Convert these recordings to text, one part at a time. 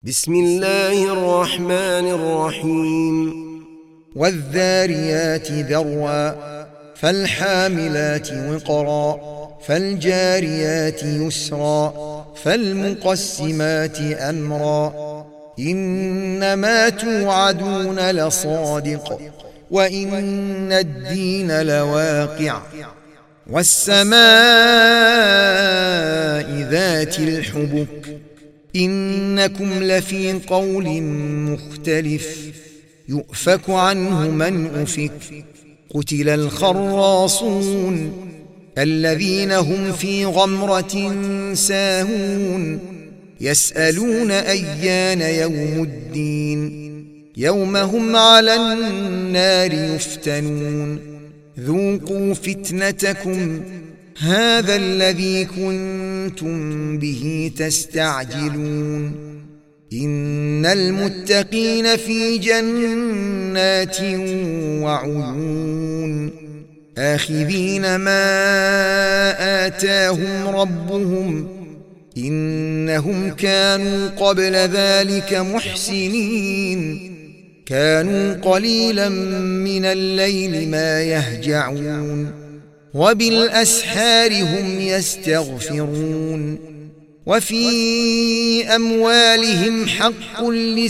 بسم الله الرحمن الرحيم والذاريات ذروا فالحاملات وقرا فالجاريات يسرا فالمقسمات أمرا إنما توعدون لصادق وإن الدين لواقع والسماء ذات الحبك إنكم لفي قول مختلف يؤفك عنه من أفك قتل الخراصون الذين هم في غمرة ساهون يسألون أيان يوم الدين يوم هم على النار يفتنون ذوقوا فتنتكم هذا الذي كنتم به تستعجلون إن المتقين في جنات وعيون آخذين ما آتاهم ربهم إنهم كانوا قبل ذلك محسنين كانوا قليلا من الليل ما يهجعون وبالأسحار هم يستغفرون وفي أموالهم حق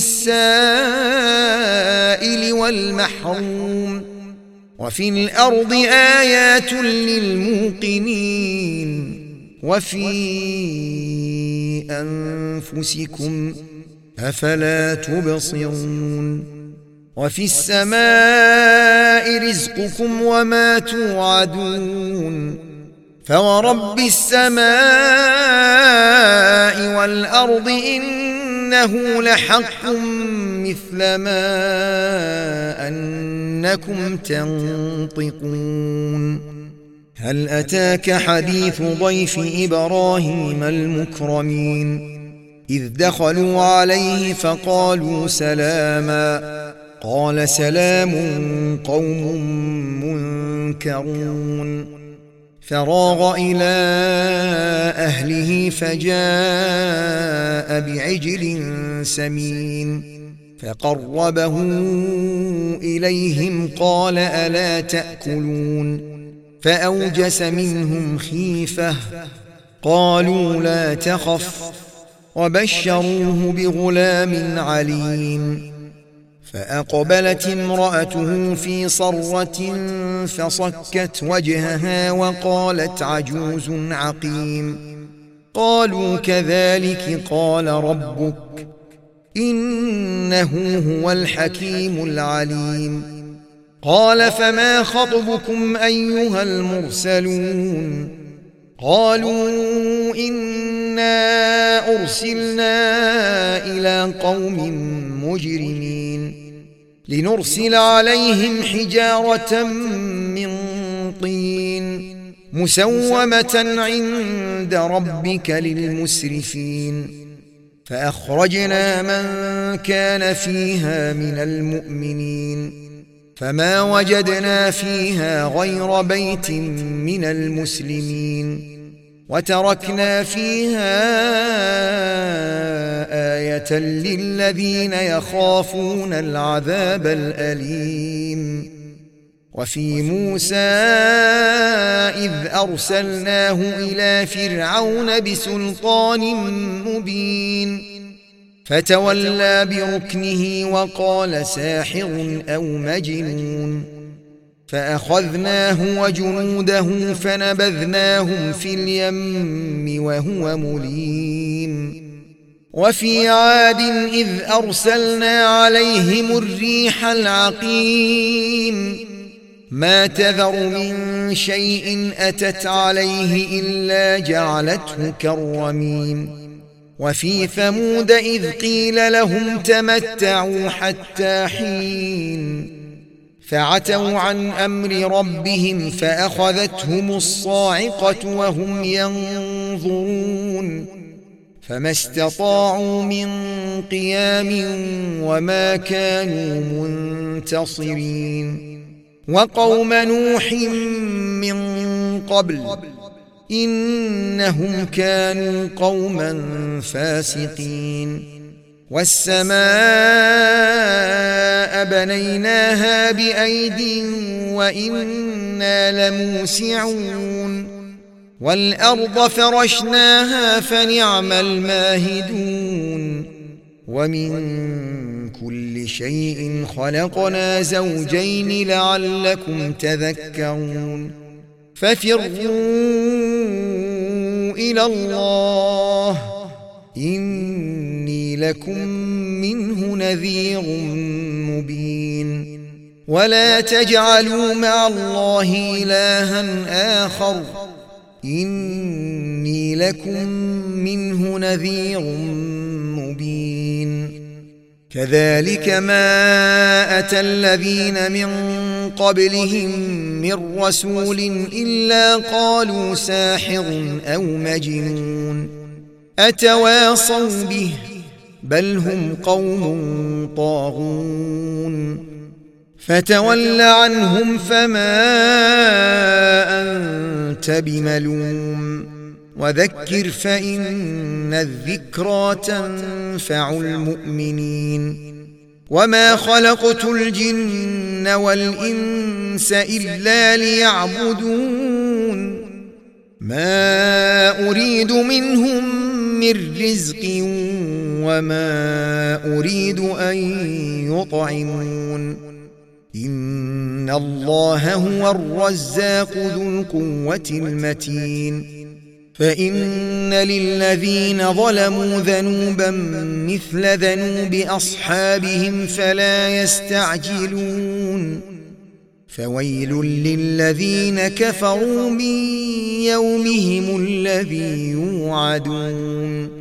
للسائل والمحروم وفي الأرض آيات للموقنين وفي أنفسكم أفلا تبصرون وفي السماء رزقكم وما توعدون فورب السماء والأرض إنه لحق مثل ما أنكم تنطقون هل أتاك حديث ضيف إبراهيم المكرمين إذ دخلوا عليه فقالوا سلاما قال سلام قوم منكرون فراغ إلى أهله فجاء بعجل سمين فقربه إليهم قال ألا تأكلون فأوجس منهم خيفة قالوا لا تخف وبشروه بغلام عليم فأقبلت امرأته في صرة فصكت وجهها وقالت عجوز عقيم قالوا كذلك قال ربك إنه هو الحكيم العليم قال فما خطبكم أيها المرسلون قالوا إنا أرسلنا إلى قوم مجرمين لنرسل عليهم حجارة من طين مسومة عند ربك للمسرفين فأخرجنا من كان فيها من المؤمنين فما وجدنا فيها غير بيت من المسلمين وتركنا فيها آية للذين يخافون العذاب الأليم وفي موسى إذ أرسلناه إلى فرعون بسلطان مبين فتولى بركنه وقال ساحر أو مجنون فأخذناه وجنوده فنبذناهم في اليم وهو مليم وفي عاد إذ أرسلنا عليهم الريح العقيم ما تذر من شيء أتت عليه إلا جعلته كالرميم وفي ثمود إذ قيل لهم تمتعوا حتى حين فعتوا عن أمر ربهم فأخذتهم الصاعقة وهم ينظرون فما استطاعوا من قيام وما كانوا منتصرين وقوم نوح من قبل إنهم كانوا قوما فاسقين والسماء بنيناها بأيد وإنا لموسعون والأرض فرشناها فنعم الماهدون ومن كل شيء خلقنا زوجين لعلكم تذكرون ففروا إلى الله إني لكم منه نذير مبين ولا تجعلوا مع الله إلها آخر إني لكم منه نذير مبين كذلك ما أتى الذين من قبلهم من رسول إلا قالوا ساحر أو مجنون أتواصوا به بل هم قوم طاغون فتول عنهم فما أنت بملوم وذكر فإن الذكرى تنفع المؤمنين وما خلقت الجن والإنس إلا ليعبدون ما أريد منهم من رزق وما أريد أن يطعمون إن الله هو الرزاق ذو القوة المتين فإن للذين ظلموا ذنوبا مثل ذنوب أصحابهم فلا يستعجلون فويل للذين كفروا من يومهم الذي يوعدون